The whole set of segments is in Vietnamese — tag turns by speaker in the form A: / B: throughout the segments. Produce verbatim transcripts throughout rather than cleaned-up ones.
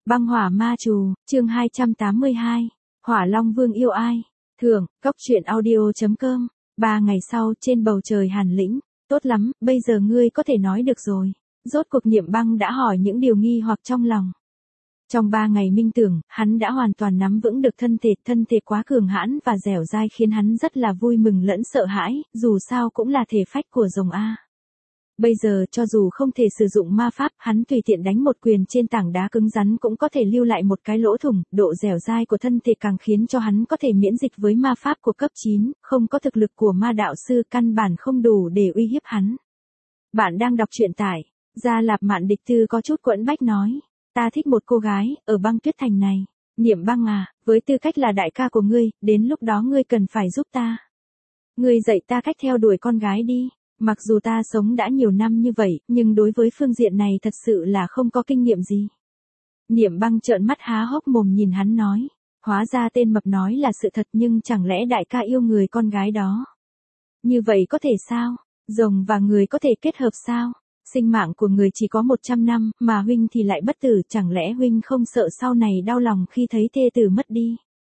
A: Băng hỏa ma trù, chương hai trăm tám mươi hai. Hỏa Long Vương yêu ai? Thưởng, cốc truyện audio chấm com. Ba ngày sau, trên bầu trời Hàn Lĩnh. Tốt lắm, bây giờ ngươi có thể nói được rồi. Rốt cuộc Niệm Băng đã hỏi những điều nghi hoặc trong lòng. Trong ba ngày minh tưởng, hắn đã hoàn toàn nắm vững được thân thể, thân thể quá cường hãn và dẻo dai khiến hắn rất là vui mừng lẫn sợ hãi, dù sao cũng là thể phách của rồng A. Bây giờ cho dù không thể sử dụng ma pháp, hắn tùy tiện đánh một quyền trên tảng đá cứng rắn cũng có thể lưu lại một cái lỗ thủng, độ dẻo dai của thân thể càng khiến cho hắn có thể miễn dịch với ma pháp của cấp chín, không có thực lực của ma đạo sư căn bản không đủ để uy hiếp hắn. Bạn đang đọc truyện tải, Gia Lạp Mạn Địch Tư có chút quẫn bách nói, ta thích một cô gái, ở băng tuyết thành này, Niệm Băng à, với tư cách là đại ca của ngươi, đến lúc đó ngươi cần phải giúp ta. Ngươi dạy ta cách theo đuổi con gái đi. Mặc dù ta sống đã nhiều năm như vậy, nhưng đối với phương diện này thật sự là không có kinh nghiệm gì. Niệm Băng trợn mắt há hốc mồm nhìn hắn nói, hóa ra tên mập nói là sự thật nhưng chẳng lẽ đại ca yêu người con gái đó. Như vậy có thể sao? Rồng và người có thể kết hợp sao? Sinh mạng của người chỉ có một trăm năm, mà huynh thì lại bất tử, chẳng lẽ huynh không sợ sau này đau lòng khi thấy thê tử mất đi?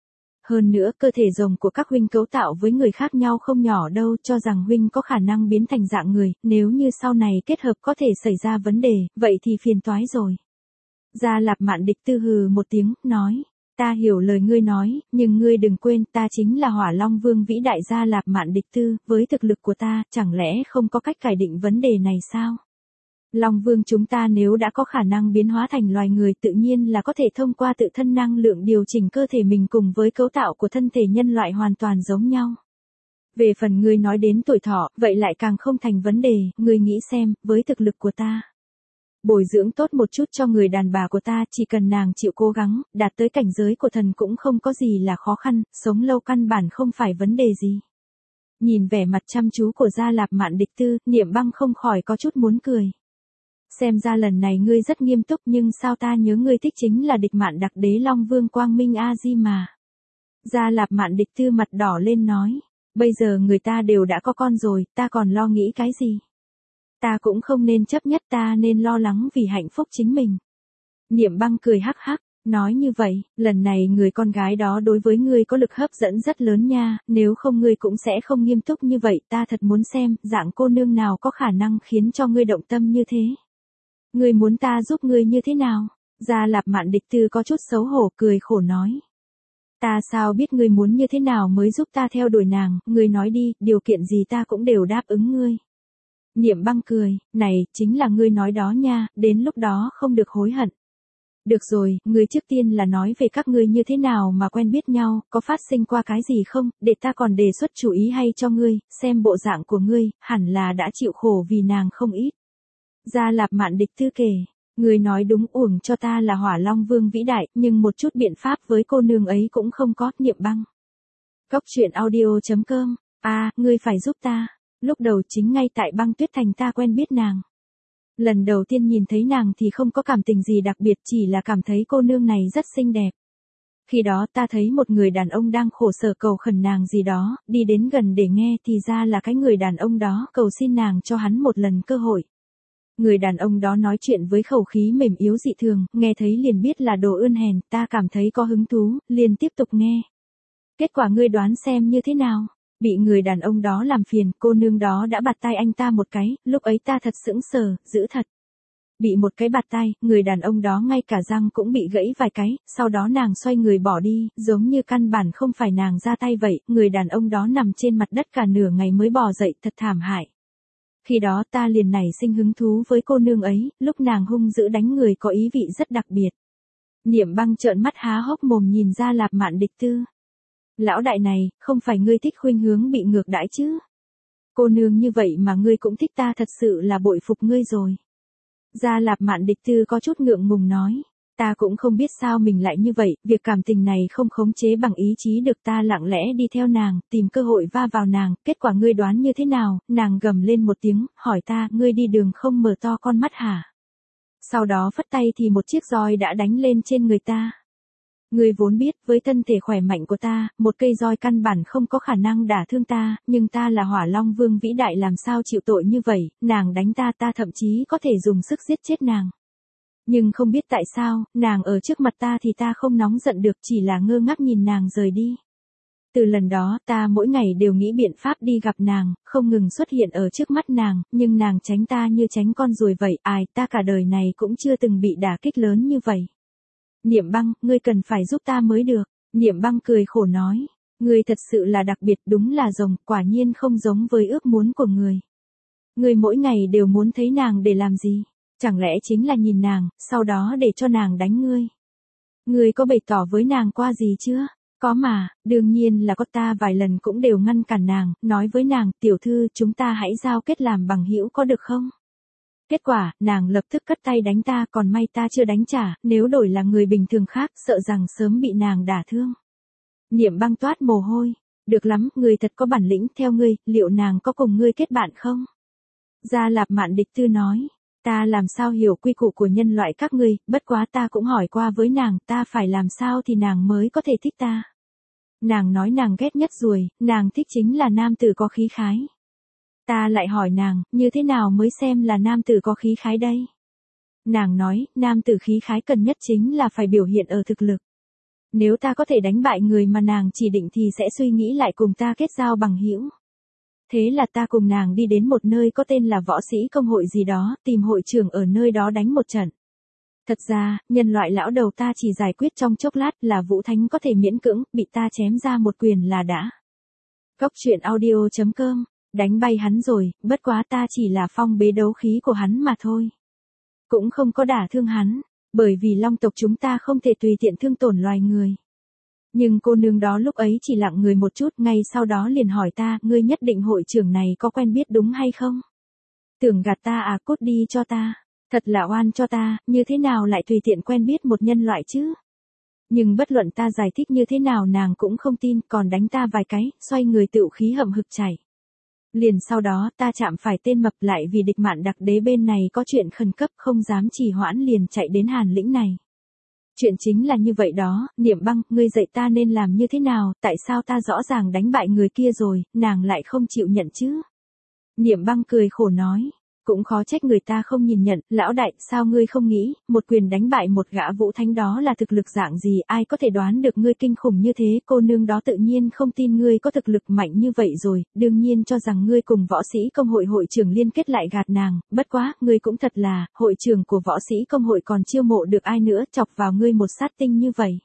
A: Hơn nữa, cơ thể rồng của các huynh cấu tạo với người khác nhau không nhỏ đâu, cho rằng huynh có khả năng biến thành dạng người, nếu như sau này kết hợp có thể xảy ra vấn đề, vậy thì phiền toái rồi. Gia Lạp Mạn Địch Tư hừ một tiếng, nói, ta hiểu lời ngươi nói, nhưng ngươi đừng quên, ta chính là Hỏa Long Vương vĩ đại Gia Lạp Mạn Địch Tư, với thực lực của ta, chẳng lẽ không có cách cải định vấn đề này sao? Long Vương chúng ta nếu đã có khả năng biến hóa thành loài người tự nhiên là có thể thông qua tự thân năng lượng điều chỉnh cơ thể mình cùng với cấu tạo của thân thể nhân loại hoàn toàn giống nhau. Về phần ngươi nói đến tuổi thọ, vậy lại càng không thành vấn đề, ngươi nghĩ xem, với thực lực của ta. Bồi dưỡng tốt một chút cho người đàn bà của ta, chỉ cần nàng chịu cố gắng, đạt tới cảnh giới của thần cũng không có gì là khó khăn, sống lâu căn bản không phải vấn đề gì. Nhìn vẻ mặt chăm chú của Gia Lạp Mạn Địch Tư, Niệm Băng không khỏi có chút muốn cười. Xem ra lần này ngươi rất nghiêm túc nhưng sao ta nhớ ngươi thích chính là địch mạn đặc đế Long Vương Quang Minh A-di mà. Gia Lạp Mạn Địch Tư mặt đỏ lên nói, bây giờ người ta đều đã có con rồi, ta còn lo nghĩ cái gì? Ta cũng không nên chấp nhất, ta nên lo lắng vì hạnh phúc chính mình. Niệm Băng cười hắc hắc, nói như vậy, lần này người con gái đó đối với ngươi có lực hấp dẫn rất lớn nha, nếu không ngươi cũng sẽ không nghiêm túc như vậy, ta thật muốn xem, dạng cô nương nào có khả năng khiến cho ngươi động tâm như thế. Ngươi muốn ta giúp ngươi như thế nào? Gia Lạp Mạn Địch Tư có chút xấu hổ cười khổ nói. Ta sao biết ngươi muốn như thế nào mới giúp ta theo đuổi nàng, ngươi nói đi, điều kiện gì ta cũng đều đáp ứng ngươi. Niệm Băng cười, này, chính là ngươi nói đó nha, đến lúc đó không được hối hận. Được rồi, ngươi trước tiên là nói về các ngươi như thế nào mà quen biết nhau, có phát sinh qua cái gì không, để ta còn đề xuất chủ ý hay cho ngươi, xem bộ dạng của ngươi, hẳn là đã chịu khổ vì nàng không ít. Gia Lạp Mạn Địch Tư kể, người nói đúng, uổng cho ta là Hỏa Long Vương vĩ đại, nhưng một chút biện pháp với cô nương ấy cũng không có. Niệm Băng. Cốc truyện audio chấm com. À, ngươi phải giúp ta. Lúc đầu chính ngay tại băng tuyết thành ta quen biết nàng. Lần đầu tiên nhìn thấy nàng thì không có cảm tình gì đặc biệt, chỉ là cảm thấy cô nương này rất xinh đẹp. Khi đó ta thấy một người đàn ông đang khổ sở cầu khẩn nàng gì đó, đi đến gần để nghe thì ra là cái người đàn ông đó cầu xin nàng cho hắn một lần cơ hội. Người đàn ông đó nói chuyện với khẩu khí mềm yếu dị thường, nghe thấy liền biết là đồ ươn hèn, ta cảm thấy có hứng thú, liền tiếp tục nghe. Kết quả ngươi đoán xem như thế nào? Bị người đàn ông đó làm phiền, cô nương đó đã bạt tai anh ta một cái, lúc ấy ta thật sững sờ, dữ thật. Bị một cái bạt tai, người đàn ông đó ngay cả răng cũng bị gãy vài cái, sau đó nàng xoay người bỏ đi, giống như căn bản không phải nàng ra tay vậy, người đàn ông đó nằm trên mặt đất cả nửa ngày mới bò dậy, thật thảm hại. Khi đó ta liền nảy sinh hứng thú với cô nương ấy, lúc nàng hung dữ đánh người có ý vị rất đặc biệt. Niệm Băng trợn mắt há hốc mồm nhìn Gia Lạp Mạn Địch Tư. Lão đại này, không phải ngươi thích khuynh hướng bị ngược đãi chứ? Cô nương như vậy mà ngươi cũng thích, ta thật sự là bội phục ngươi rồi. Gia Lạp Mạn Địch Tư có chút ngượng ngùng nói. Ta cũng không biết sao mình lại như vậy, việc cảm tình này không khống chế bằng ý chí được, ta lặng lẽ đi theo nàng, tìm cơ hội va vào nàng, kết quả ngươi đoán như thế nào? Nàng gầm lên một tiếng, hỏi ta, ngươi đi đường không mở to con mắt hả? Sau đó phất tay thì một chiếc roi đã đánh lên trên người ta. Ngươi vốn biết, với thân thể khỏe mạnh của ta, một cây roi căn bản không có khả năng đả thương ta, nhưng ta là Hỏa Long Vương vĩ đại làm sao chịu tội như vậy, nàng đánh ta ta thậm chí có thể dùng sức giết chết nàng. Nhưng không biết tại sao, nàng ở trước mặt ta thì ta không nóng giận được, chỉ là ngơ ngác nhìn nàng rời đi. Từ lần đó, ta mỗi ngày đều nghĩ biện pháp đi gặp nàng, không ngừng xuất hiện ở trước mắt nàng, nhưng nàng tránh ta như tránh con ruồi vậy, ai, ta cả đời này cũng chưa từng bị đả kích lớn như vậy. Niệm Băng, ngươi cần phải giúp ta mới được. Niệm Băng cười khổ nói, ngươi thật sự là đặc biệt, đúng là rồng, quả nhiên không giống với ước muốn của người. Ngươi mỗi ngày đều muốn thấy nàng để làm gì? Chẳng lẽ chính là nhìn nàng, sau đó để cho nàng đánh ngươi? Ngươi có bày tỏ với nàng qua gì chưa? Có mà, đương nhiên là có, ta vài lần cũng đều ngăn cản nàng, nói với nàng, tiểu thư, chúng ta hãy giao kết làm bằng hữu có được không? Kết quả, nàng lập tức cất tay đánh ta, còn may ta chưa đánh trả, nếu đổi là người bình thường khác, sợ rằng sớm bị nàng đả thương. Niệm Băng toát mồ hôi, được lắm, ngươi thật có bản lĩnh, theo ngươi, liệu nàng có cùng ngươi kết bạn không? Gia Lạp Mạn Địch Tư nói, ta làm sao hiểu quy củ của nhân loại các ngươi, bất quá ta cũng hỏi qua với nàng, ta phải làm sao thì nàng mới có thể thích ta. Nàng nói nàng ghét nhất ruồi, nàng thích chính là nam tử có khí khái. Ta lại hỏi nàng, như thế nào mới xem là nam tử có khí khái đây? Nàng nói, nam tử khí khái cần nhất chính là phải biểu hiện ở thực lực. Nếu ta có thể đánh bại người mà nàng chỉ định thì sẽ suy nghĩ lại cùng ta kết giao bằng hữu. Thế là ta cùng nàng đi đến một nơi có tên là võ sĩ công hội gì đó, tìm hội trưởng ở nơi đó đánh một trận. Thật ra, nhân loại lão đầu ta chỉ giải quyết trong chốc lát là Vũ Thánh có thể miễn cưỡng, bị ta chém ra một quyền là đã. Góc truyện audio chấm com, đánh bay hắn rồi, bất quá ta chỉ là phong bế đấu khí của hắn mà thôi. Cũng không có đả thương hắn, bởi vì long tộc chúng ta không thể tùy tiện thương tổn loài người. Nhưng cô nương đó lúc ấy chỉ lặng người một chút, ngay sau đó liền hỏi ta, ngươi nhất định hội trưởng này có quen biết đúng hay không? Tưởng gạt ta à, cút đi cho ta. Thật là oan cho ta, như thế nào lại tùy tiện quen biết một nhân loại chứ? Nhưng bất luận ta giải thích như thế nào nàng cũng không tin, còn đánh ta vài cái, xoay người tựu khí hậm hực chảy. Liền sau đó ta chạm phải tên mập lại vì địch Mạn Đặc Đế bên này có chuyện khẩn cấp không dám trì hoãn liền chạy đến Hàn Lĩnh này. Chuyện chính là như vậy đó, Niệm Băng, ngươi dạy ta nên làm như thế nào, tại sao ta rõ ràng đánh bại người kia rồi, nàng lại không chịu nhận chứ? Niệm Băng cười khổ nói, cũng khó trách người ta không nhìn nhận, lão đại, sao ngươi không nghĩ, một quyền đánh bại một gã Vũ Thánh đó là thực lực dạng gì, ai có thể đoán được ngươi kinh khủng như thế, cô nương đó tự nhiên không tin ngươi có thực lực mạnh như vậy rồi, đương nhiên cho rằng ngươi cùng võ sĩ công hội hội trưởng liên kết lại gạt nàng, bất quá, ngươi cũng thật là, hội trưởng của võ sĩ công hội còn chiêu mộ được ai nữa, chọc vào ngươi một sát tinh như vậy.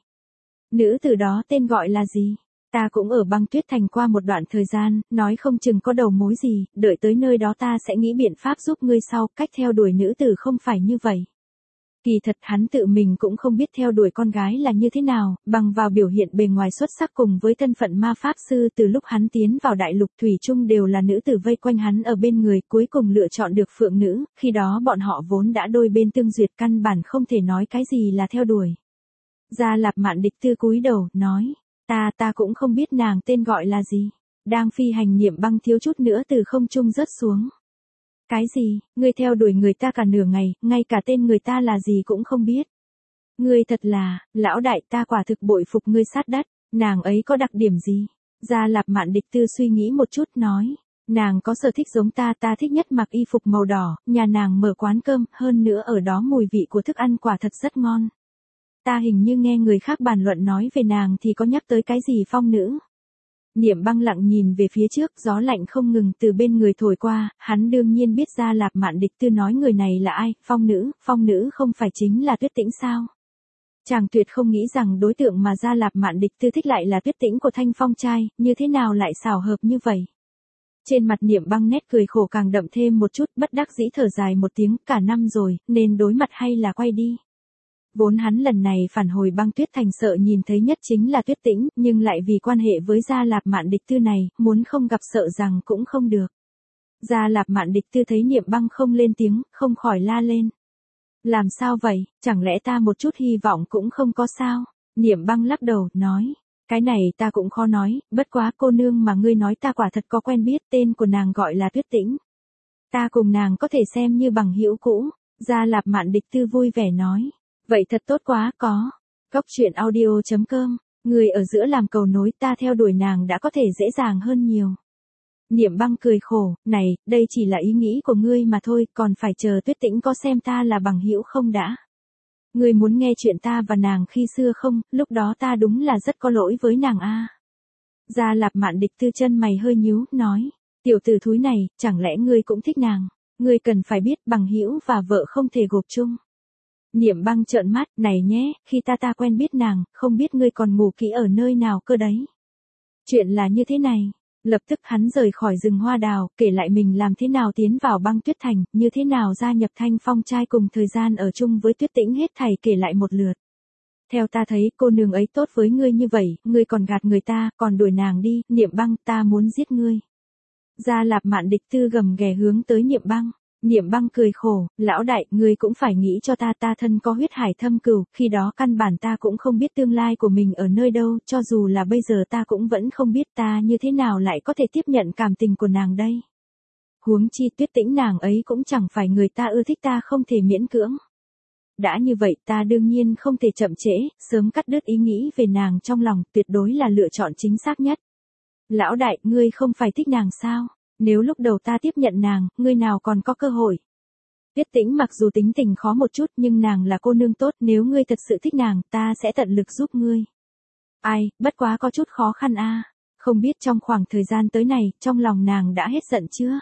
A: Nữ tử đó tên gọi là gì? Ta cũng ở Băng Tuyết Thành qua một đoạn thời gian, nói không chừng có đầu mối gì, đợi tới nơi đó ta sẽ nghĩ biện pháp giúp ngươi sau, cách theo đuổi nữ tử không phải như vậy. Kỳ thật hắn tự mình cũng không biết theo đuổi con gái là như thế nào, bằng vào biểu hiện bề ngoài xuất sắc cùng với thân phận ma pháp sư từ lúc hắn tiến vào đại lục thủy chung đều là nữ tử vây quanh hắn ở bên người, cuối cùng lựa chọn được phượng nữ, khi đó bọn họ vốn đã đôi bên tương duyệt căn bản không thể nói cái gì là theo đuổi. Gia Lạp Mạn Địch Tư cúi đầu, nói. Ta ta cũng không biết nàng tên gọi là gì. Đang phi hành Niệm Băng thiếu chút nữa từ không trung rớt xuống. Cái gì, ngươi theo đuổi người ta cả nửa ngày, ngay cả tên người ta là gì cũng không biết. Ngươi thật là, lão đại ta quả thực bội phục ngươi sát đất, nàng ấy có đặc điểm gì? Gia Lạp Mạn Địch Tư suy nghĩ một chút nói. Nàng có sở thích giống ta, ta thích nhất mặc y phục màu đỏ, nhà nàng mở quán cơm, hơn nữa ở đó mùi vị của thức ăn quả thật rất ngon. Ta hình như nghe người khác bàn luận nói về nàng thì có nhắc tới cái gì phong nữ. Niệm Băng lặng nhìn về phía trước, gió lạnh không ngừng từ bên người thổi qua, hắn đương nhiên biết Gia Lạp Mạn Địch Tư nói người này là ai, phong nữ, phong nữ không phải chính là Tuyết Tĩnh sao? Chàng tuyệt không nghĩ rằng đối tượng mà Gia Lạp Mạn Địch Tư thích lại là Tuyết Tĩnh của Thanh Phong trai, như thế nào lại xảo hợp như vậy? Trên mặt Niệm Băng nét cười khổ càng đậm thêm một chút, bất đắc dĩ thở dài một tiếng, cả năm rồi, nên đối mặt hay là quay đi. Vốn hắn lần này phản hồi Băng Tuyết Thành sợ nhìn thấy nhất chính là Tuyết Tĩnh, nhưng lại vì quan hệ với Gia Lạp Mạn Địch Tư này, muốn không gặp sợ rằng cũng không được. Gia Lạp Mạn Địch Tư thấy Niệm Băng không lên tiếng, không khỏi la lên. Làm sao vậy, chẳng lẽ ta một chút hy vọng cũng không có sao? Niệm Băng lắc đầu, nói. Cái này ta cũng khó nói, bất quá cô nương mà ngươi nói ta quả thật có quen biết, tên của nàng gọi là Tuyết Tĩnh. Ta cùng nàng có thể xem như bằng hữu cũ. Gia Lạp Mạn Địch Tư vui vẻ nói. Vậy thật tốt quá, có. Góc truyện audio chấm com, người ở giữa làm cầu nối, ta theo đuổi nàng đã có thể dễ dàng hơn nhiều. Niệm Băng cười khổ, này, đây chỉ là ý nghĩ của ngươi mà thôi, còn phải chờ Tuyết Tĩnh có xem ta là bằng hữu không đã. Ngươi muốn nghe chuyện ta và nàng khi xưa không, lúc đó ta đúng là rất có lỗi với nàng a. Gia Lạp Mạn Địch Tư chân mày hơi nhíu, nói, tiểu tử thúi này, chẳng lẽ ngươi cũng thích nàng? Ngươi cần phải biết bằng hữu và vợ không thể gộp chung. Niệm Băng trợn mắt, này nhé, khi ta ta quen biết nàng, không biết ngươi còn ngủ kỹ ở nơi nào cơ đấy. Chuyện là như thế này. Lập tức hắn rời khỏi rừng hoa đào, kể lại mình làm thế nào tiến vào Băng Tuyết Thành, như thế nào gia nhập Thanh Phong trai cùng thời gian ở chung với Tuyết Tĩnh hết thảy kể lại một lượt. Theo ta thấy cô nương ấy tốt với ngươi như vậy, ngươi còn gạt người ta, còn đuổi nàng đi, Niệm Băng, ta muốn giết ngươi. Gia Lạp Mạn Địch Tư gầm ghè hướng tới Niệm Băng. Niệm Băng cười khổ, lão đại, ngươi cũng phải nghĩ cho ta, ta thân có huyết hải thâm cửu, khi đó căn bản ta cũng không biết tương lai của mình ở nơi đâu, cho dù là bây giờ ta cũng vẫn không biết ta như thế nào lại có thể tiếp nhận cảm tình của nàng đây. Huống chi Tuyết Tĩnh nàng ấy cũng chẳng phải người ta ưa thích, ta không thể miễn cưỡng. Đã như vậy ta đương nhiên không thể chậm trễ, sớm cắt đứt ý nghĩ về nàng trong lòng, tuyệt đối là lựa chọn chính xác nhất. Lão đại, ngươi không phải thích nàng sao? Nếu lúc đầu ta tiếp nhận nàng, ngươi nào còn có cơ hội. Tuyết Tĩnh mặc dù tính tình khó một chút nhưng nàng là cô nương tốt, nếu ngươi thật sự thích nàng, ta sẽ tận lực giúp ngươi. Ai, bất quá có chút khó khăn a. Không biết trong khoảng thời gian tới này, trong lòng nàng đã hết giận chưa?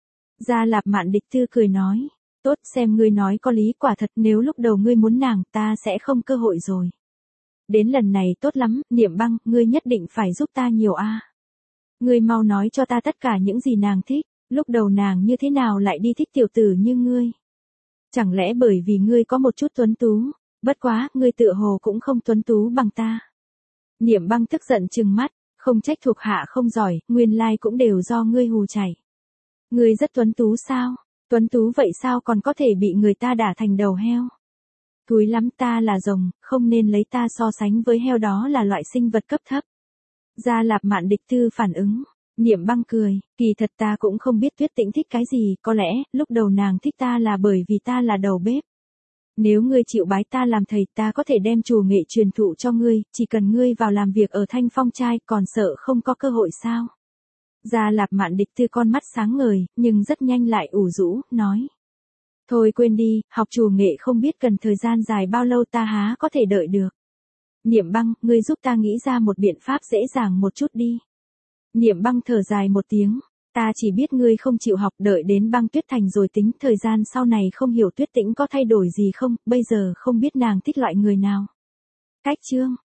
A: Gia Lạp Mạn Địch Tư cười nói, tốt, xem ngươi nói có lý, quả thật nếu lúc đầu ngươi muốn nàng, ta sẽ không cơ hội rồi. Đến lần này tốt lắm, Niệm Băng, ngươi nhất định phải giúp ta nhiều a. Ngươi mau nói cho ta tất cả những gì nàng thích, lúc đầu nàng như thế nào lại đi thích tiểu tử như ngươi? Chẳng lẽ bởi vì ngươi có một chút tuấn tú, bất quá, ngươi tựa hồ cũng không tuấn tú bằng ta. Niệm Băng tức giận trừng mắt, không trách thuộc hạ không giỏi, nguyên lai cũng đều do ngươi hù chảy. Ngươi rất tuấn tú sao? Tuấn tú vậy sao còn có thể bị người ta đả thành đầu heo? Thúi lắm, ta là rồng, không nên lấy ta so sánh với heo, đó là loại sinh vật cấp thấp. Gia Lạp Mạn Địch Tư phản ứng. Niệm Băng cười, kỳ thật ta cũng không biết Tuyết Tĩnh thích cái gì, có lẽ, lúc đầu nàng thích ta là bởi vì ta là đầu bếp. Nếu ngươi chịu bái ta làm thầy, ta có thể đem chùa nghệ truyền thụ cho ngươi, chỉ cần ngươi vào làm việc ở Thanh Phong trai, còn sợ không có cơ hội sao? Gia Lạp Mạn Địch Tư con mắt sáng ngời, nhưng rất nhanh lại ủ rũ, nói. Thôi quên đi, học chùa nghệ không biết cần thời gian dài bao lâu, ta há có thể đợi được. Niệm Băng, ngươi giúp ta nghĩ ra một biện pháp dễ dàng một chút đi. Niệm Băng thở dài một tiếng, ta chỉ biết ngươi không chịu học, đợi đến Băng Tuyết Thành rồi tính, thời gian sau này không hiểu Tuyết Tĩnh có thay đổi gì không, bây giờ không biết nàng thích loại người nào. Cách chương